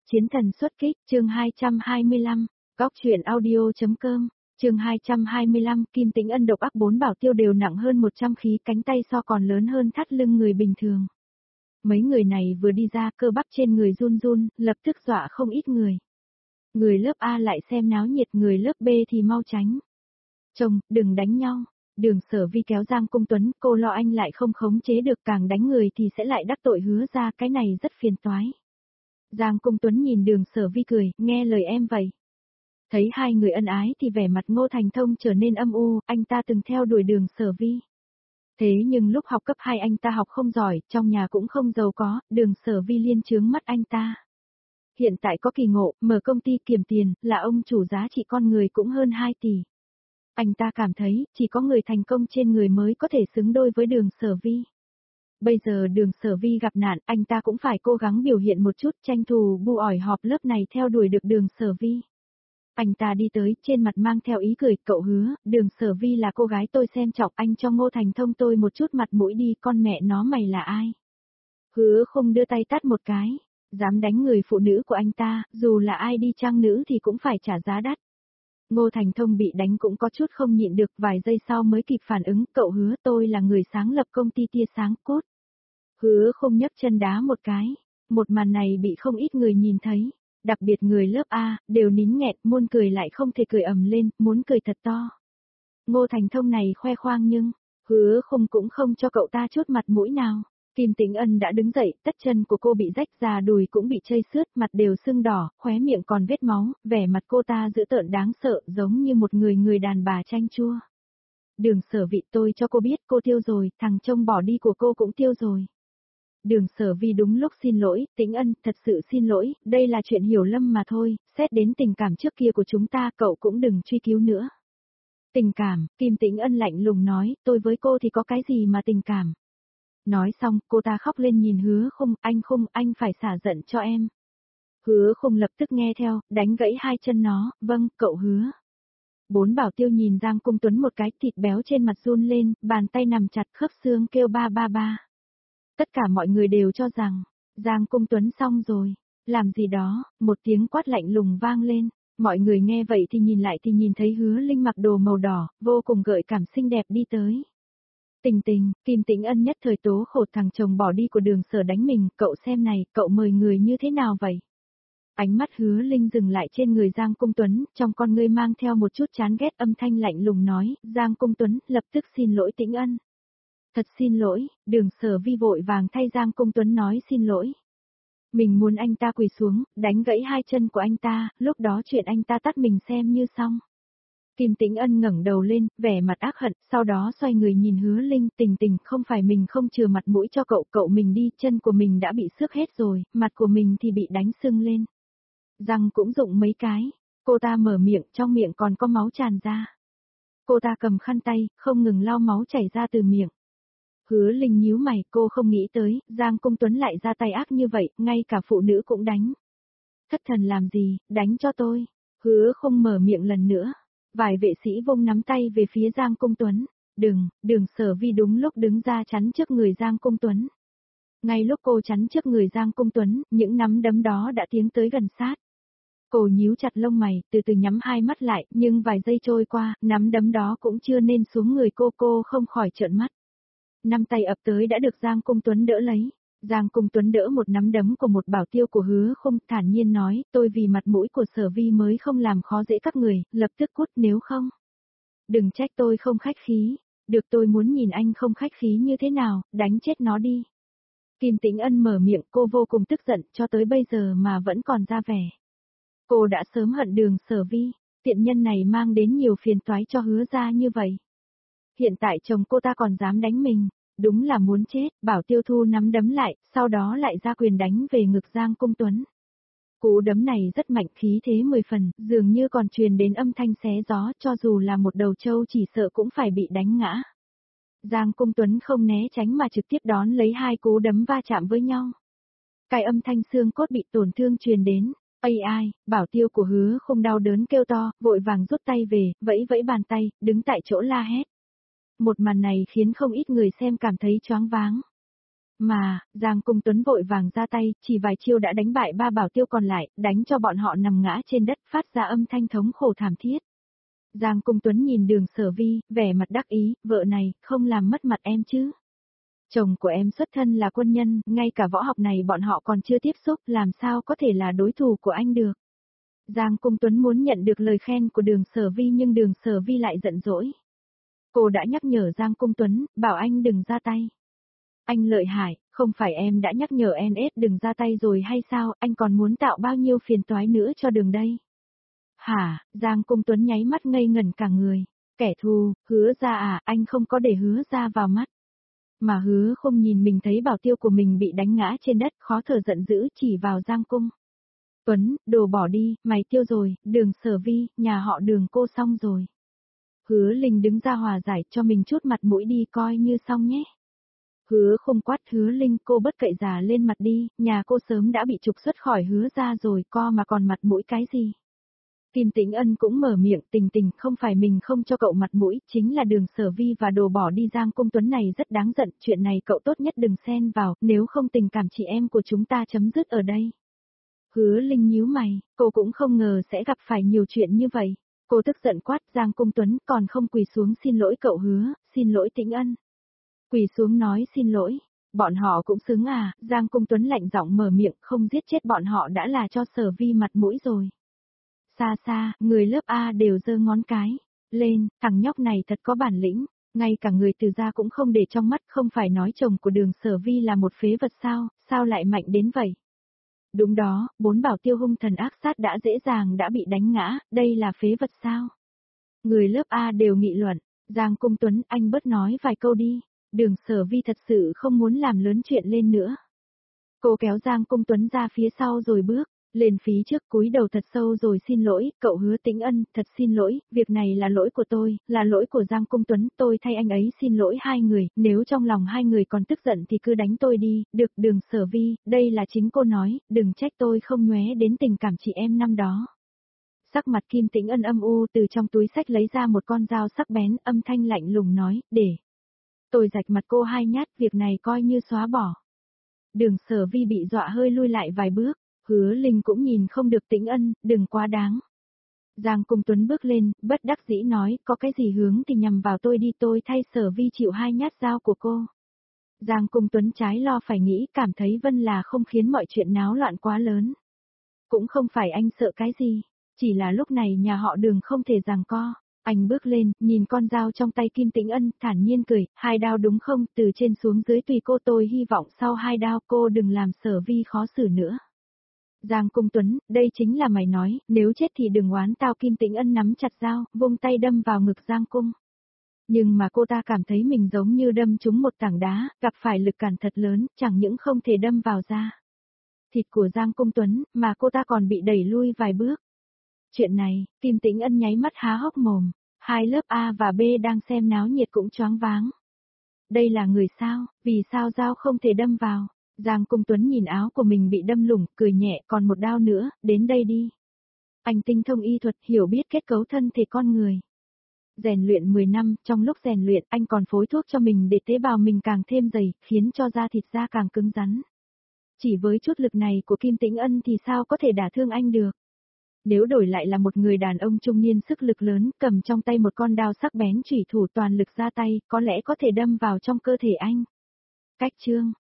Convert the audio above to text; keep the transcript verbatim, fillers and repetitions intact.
Chiến thần xuất kích, chương hai trăm hai mươi lăm, Góc truyện audio.com, chương hai trăm hai mươi lăm, Kim Tĩnh Ân độc ác bốn bảo tiêu đều nặng hơn một trăm khí, cánh tay so còn lớn hơn thắt lưng người bình thường. Mấy người này vừa đi ra, cơ bắp trên người run run, lập tức dọa không ít người. Người lớp A lại xem náo nhiệt, người lớp B thì mau tránh. Chồng, đừng đánh nhau. Đường Sở Vi kéo Giang Cung Tuấn, cô lo anh lại không khống chế được, càng đánh người thì sẽ lại đắc tội Hứa ra, cái này rất phiền toái. Giang Cung Tuấn nhìn Đường Sở Vi cười, nghe lời em vậy. Thấy hai người ân ái thì vẻ mặt Ngô Thành Thông trở nên âm u, anh ta từng theo đuổi Đường Sở Vi. Thế nhưng lúc học cấp hai anh ta học không giỏi, trong nhà cũng không giàu có, Đường Sở Vi liên chướng mắt anh ta. Hiện tại có kỳ ngộ, mở công ty kiếm tiền, là ông chủ giá trị con người cũng hơn hai tỷ. Anh ta cảm thấy, chỉ có người thành công trên người mới có thể xứng đôi với Đường Sở Vi. Bây giờ Đường Sở Vi gặp nạn, anh ta cũng phải cố gắng biểu hiện một chút, tranh thủ bu ỏi họp lớp này theo đuổi được Đường Sở Vi. Anh ta đi tới, trên mặt mang theo ý cười, cậu Hứa, Đường Sở Vi là cô gái tôi xem trọng, anh cho Ngô Thành Thông tôi một chút mặt mũi đi, con mẹ nó mày là ai? Hứa không đưa tay tát một cái, dám đánh người phụ nữ của anh ta, dù là ai đi chăng nữ thì cũng phải trả giá đắt. Ngô Thành Thông bị đánh cũng có chút không nhịn được, vài giây sau mới kịp phản ứng, cậu Hứa, tôi là người sáng lập công ty tia sáng cốt. Hứa không nhấc chân đá một cái, một màn này bị không ít người nhìn thấy, đặc biệt người lớp A, đều nín nghẹt, muốn cười lại không thể cười ầm lên, muốn cười thật to. Ngô Thành Thông này khoe khoang nhưng, Hứa không cũng không cho cậu ta chút mặt mũi nào. Kim Tĩnh Ân đã đứng dậy, tất chân của cô bị rách ra, đùi cũng bị chây xước, mặt đều sưng đỏ, khóe miệng còn vết máu, vẻ mặt cô ta dữ tợn đáng sợ, giống như một người người đàn bà chanh chua. Đường Sở Vi, tôi cho cô biết cô tiêu rồi, thằng trông bỏ đi của cô cũng tiêu rồi. Đường Sở Vi đúng lúc xin lỗi, Tĩnh Ân, thật sự xin lỗi, đây là chuyện hiểu lầm mà thôi, xét đến tình cảm trước kia của chúng ta, cậu cũng đừng truy cứu nữa. Tình cảm, Kim Tĩnh Ân lạnh lùng nói, tôi với cô thì có cái gì mà tình cảm. Nói xong, cô ta khóc lên nhìn Hứa Khung, anh Khung, anh phải xả giận cho em. Hứa Khung lập tức nghe theo, đánh gãy hai chân nó, vâng, cậu Hứa. Bốn bảo tiêu nhìn Giang Cung Tuấn một cái, thịt béo trên mặt run lên, bàn tay nằm chặt, khớp xương kêu ba ba ba. Tất cả mọi người đều cho rằng, Giang Cung Tuấn xong rồi, làm gì đó, một tiếng quát lạnh lùng vang lên. Mọi người nghe vậy thì nhìn lại thì nhìn thấy Hứa Linh mặc đồ màu đỏ, vô cùng gợi cảm xinh đẹp đi tới. Tình Tình, Kim Tĩnh Ân nhất thời tố khổ, thằng chồng bỏ đi của Đường Sở đánh mình, cậu xem này, cậu mời người như thế nào vậy? Ánh mắt Hứa Linh dừng lại trên người Giang Cung Tuấn, trong con ngươi mang theo một chút chán ghét, âm thanh lạnh lùng nói, Giang Cung Tuấn, lập tức xin lỗi Tĩnh Ân. Thật xin lỗi, Đường Sở Vi vội vàng thay Giang Cung Tuấn nói xin lỗi. Mình muốn anh ta quỳ xuống, đánh gãy hai chân của anh ta, lúc đó chuyện anh ta tát mình xem như xong. Kim Tĩnh Ân ngẩng đầu lên, vẻ mặt ác hận, sau đó xoay người nhìn Hứa Linh, Tình Tình, không phải mình không chừa mặt mũi cho cậu, cậu mình đi, chân của mình đã bị xước hết rồi, mặt của mình thì bị đánh sưng lên. Răng cũng rụng mấy cái, cô ta mở miệng, trong miệng còn có máu tràn ra. Cô ta cầm khăn tay, không ngừng lau máu chảy ra từ miệng. Hứa Linh nhíu mày, cô không nghĩ tới, Giang Cung Tuấn lại ra tay ác như vậy, ngay cả phụ nữ cũng đánh. Thất thần làm gì, đánh cho tôi. Hứa không mở miệng lần nữa. Vài vệ sĩ vung nắm tay về phía Giang Cung Tuấn. Đừng, Đường Sở Vi đúng lúc đứng ra chắn trước người Giang Cung Tuấn. Ngay lúc cô chắn trước người Giang Cung Tuấn, những nắm đấm đó đã tiến tới gần sát. Cô nhíu chặt lông mày, từ từ nhắm hai mắt lại, nhưng vài giây trôi qua, nắm đấm đó cũng chưa nên xuống người cô, cô không khỏi trợn mắt. Năm tay ập tới đã được Giang Cung Tuấn đỡ lấy. Giang Cung Tuấn đỡ một nắm đấm của một bảo tiêu của Hứa Khung, thản nhiên nói, tôi vì mặt mũi của Sở Vi mới không làm khó dễ các người, lập tức cút nếu không. Đừng trách tôi không khách khí, được tôi muốn nhìn anh không khách khí như thế nào, đánh chết nó đi. Kim Tĩnh Ân mở miệng, cô vô cùng tức giận, cho tới bây giờ mà vẫn còn ra vẻ. Cô đã sớm hận Đường Sở Vi, tiện nhân này mang đến nhiều phiền toái cho Hứa ra như vậy. Hiện tại chồng cô ta còn dám đánh mình. Đúng là muốn chết, bảo tiêu thu nắm đấm lại, sau đó lại ra quyền đánh về ngực Giang Cung Tuấn. Cú đấm này rất mạnh, khí thế mười phần, dường như còn truyền đến âm thanh xé gió, cho dù là một đầu trâu chỉ sợ cũng phải bị đánh ngã. Giang Cung Tuấn không né tránh mà trực tiếp đón lấy hai cú đấm va chạm với nhau. Cái âm thanh xương cốt bị tổn thương truyền đến. Ây ai, bảo tiêu của Hứa không đau đớn kêu to, vội vàng rút tay về, vẫy vẫy bàn tay, đứng tại chỗ la hét. Một màn này khiến không ít người xem cảm thấy choáng váng. Mà, Giang Cung Tuấn vội vàng ra tay, chỉ vài chiêu đã đánh bại ba bảo tiêu còn lại, đánh cho bọn họ nằm ngã trên đất phát ra âm thanh thống khổ thảm thiết. Giang Cung Tuấn nhìn Đường Sở Vi, vẻ mặt đắc ý, vợ này, không làm mất mặt em chứ. Chồng của em xuất thân là quân nhân, ngay cả võ học này bọn họ còn chưa tiếp xúc, làm sao có thể là đối thủ của anh được. Giang Cung Tuấn muốn nhận được lời khen của Đường Sở Vi nhưng Đường Sở Vi lại giận dỗi. Cô đã nhắc nhở Giang Cung Tuấn, bảo anh đừng ra tay. Anh lợi hại, không phải em đã nhắc nhở en ét đừng ra tay rồi hay sao, anh còn muốn tạo bao nhiêu phiền toái nữa cho Đường đây. Hả, Giang Cung Tuấn nháy mắt ngây ngẩn cả người. Kẻ thù, Hứa ra à, anh không có để Hứa ra vào mắt. Mà Hứa không nhìn mình thấy bảo tiêu của mình bị đánh ngã trên đất, khó thở giận dữ chỉ vào Giang Cung Tuấn, đồ bỏ đi, mày tiêu rồi, Đường Sở Vi, nhà họ Đường cô xong rồi. Hứa Linh đứng ra hòa giải cho mình chút mặt mũi đi coi như xong nhé. Hứa không quát Hứa Linh, cô bất cậy già lên mặt đi, nhà cô sớm đã bị trục xuất khỏi Hứa ra rồi, co mà còn mặt mũi cái gì. Kim Tĩnh Ân cũng mở miệng, Tình Tình, không phải mình không cho cậu mặt mũi, chính là Đường Sở Vi và đồ bỏ đi Giang Cung Tuấn này rất đáng giận, chuyện này cậu tốt nhất đừng xen vào, nếu không tình cảm chị em của chúng ta chấm dứt ở đây. Hứa Linh nhíu mày, cô cũng không ngờ sẽ gặp phải nhiều chuyện như vậy. Cô tức giận quát Giang Cung Tuấn còn không quỳ xuống xin lỗi cậu Hứa, xin lỗi Tĩnh Ân. Quỳ xuống nói xin lỗi, bọn họ cũng xứng à, Giang Cung Tuấn lạnh giọng mở miệng, không giết chết bọn họ đã là cho Sở Vi mặt mũi rồi. Xa xa, người lớp A đều giơ ngón cái lên, thằng nhóc này thật có bản lĩnh, ngay cả người từ gia cũng không để trong mắt, không phải nói chồng của Đường Sở Vi là một phế vật sao, sao lại mạnh đến vậy. Đúng đó, bốn bảo tiêu hung thần ác sát đã dễ dàng đã bị đánh ngã, đây là phế vật sao. Người lớp A đều nghị luận, Giang Cung Tuấn anh bớt nói vài câu đi, Đường Sở Vi thật sự không muốn làm lớn chuyện lên nữa. Cô kéo Giang Cung Tuấn ra phía sau rồi bước lên phía trước cúi đầu thật sâu rồi xin lỗi, cậu Hứa Tĩnh Ân, thật xin lỗi, việc này là lỗi của tôi, là lỗi của Giang Cung Tuấn, tôi thay anh ấy xin lỗi hai người, nếu trong lòng hai người còn tức giận thì cứ đánh tôi đi, được Đường Sở Vi, đây là chính cô nói, đừng trách tôi không nhoé đến tình cảm chị em năm đó. Sắc mặt Kim Tĩnh Ân âm u từ trong túi xách lấy ra một con dao sắc bén, âm thanh lạnh lùng nói, để tôi rạch mặt cô hai nhát, việc này coi như xóa bỏ. Đường Sở Vi bị dọa hơi lui lại vài bước. Hứa Linh cũng nhìn không được Tĩnh Ân, đừng quá đáng. Giang Cung Tuấn bước lên, bất đắc dĩ nói, có cái gì hướng thì nhằm vào tôi đi, tôi thay Sở Vi chịu hai nhát dao của cô. Giang Cung Tuấn trái lo phải nghĩ, cảm thấy Vân là không khiến mọi chuyện náo loạn quá lớn. Cũng không phải anh sợ cái gì, chỉ là lúc này nhà họ Đường không thể giằng co. Anh bước lên, nhìn con dao trong tay Kim Tĩnh Ân, thản nhiên cười, hai đao đúng không, từ trên xuống dưới tùy cô, tôi hy vọng sau hai đao cô đừng làm Sở Vi khó xử nữa. Giang Cung Tuấn, đây chính là mày nói, nếu chết thì đừng oán tao. Kim Tĩnh Ân nắm chặt dao, vung tay đâm vào ngực Giang Cung. Nhưng mà cô ta cảm thấy mình giống như đâm trúng một tảng đá, gặp phải lực cản thật lớn, chẳng những không thể đâm vào da thịt của Giang Cung Tuấn, mà cô ta còn bị đẩy lui vài bước. Chuyện này, Kim Tĩnh Ân nháy mắt há hốc mồm, hai lớp A và B đang xem náo nhiệt cũng choáng váng. Đây là người sao, vì sao dao không thể đâm vào? Giang Cung Tuấn nhìn áo của mình bị đâm lủng, cười nhẹ, còn một đao nữa, đến đây đi. Anh tinh thông y thuật, hiểu biết kết cấu thân thể con người. Rèn luyện mười năm, trong lúc rèn luyện, anh còn phối thuốc cho mình để tế bào mình càng thêm dày, khiến cho da thịt da càng cứng rắn. Chỉ với chút lực này của Kim Tĩnh Ân thì sao có thể đả thương anh được. Nếu đổi lại là một người đàn ông trung niên sức lực lớn, cầm trong tay một con đao sắc bén chủy thủ toàn lực ra tay, có lẽ có thể đâm vào trong cơ thể anh. Cách chương